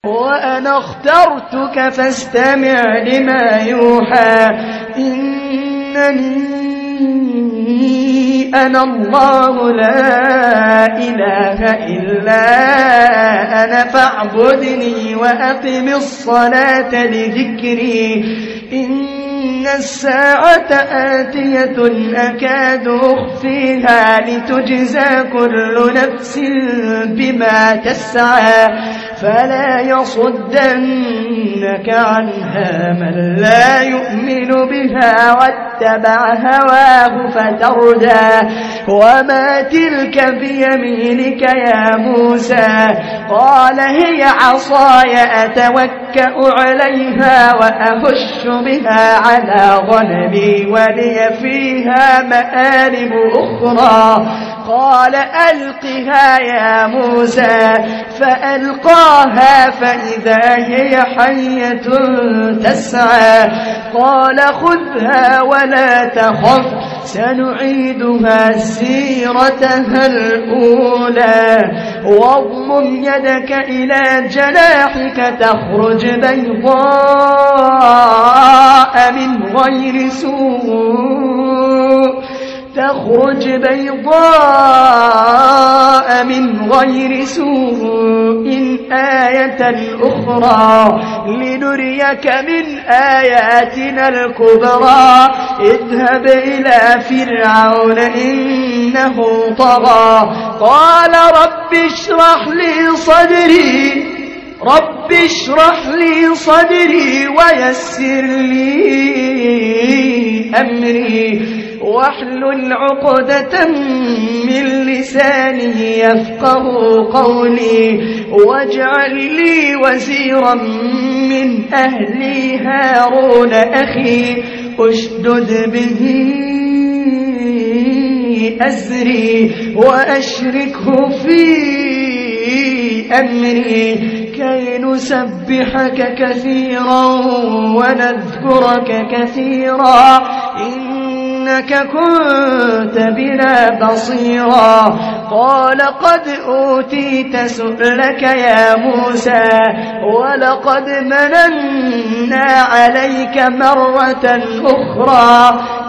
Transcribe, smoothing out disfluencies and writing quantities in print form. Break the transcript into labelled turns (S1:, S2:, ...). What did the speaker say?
S1: وأنا اخترتك فاستمع لما يوحى إنني أنا الله لا إله إلا أنا فاعبدني وأقم الصلاة لذكري إن الساعة آتية أكاد أخفيها لتجزى كل نفس بما تسعى فلا يصدنك عنها من لا يؤمن بها واتبع هواه فتردى وما تلك بيمينك يا موسى قال هي عصاي أتوكأ عليها وأهش بها على غنمي ولي فيها مآرب أخرى قال ألقها يا موسى فألقاها فإذا هي حية تسعى قال خذها ولا تخف سنعيدها سيرتها الأولى واضمم يدك إلى جناحك تخرج بيضاء من غير سوء آية أخرى لنريك من آياتنا الكبرى اذهب إلى فرعون إنه طغى قال رب اشرح لي صدري ويسر لي أمري واحلل عقدة من لساني يفقه قولي واجعل لي وزيرا من أهلي هارون أخي أشدد به أزري وأشركه في أمري كي نسبحك كثيرا ونذكرك كثيرا إنك كنت بنا بصيرا قال قد أوتيت سؤلك يا موسى ولقد مننا عليك مرة أخرى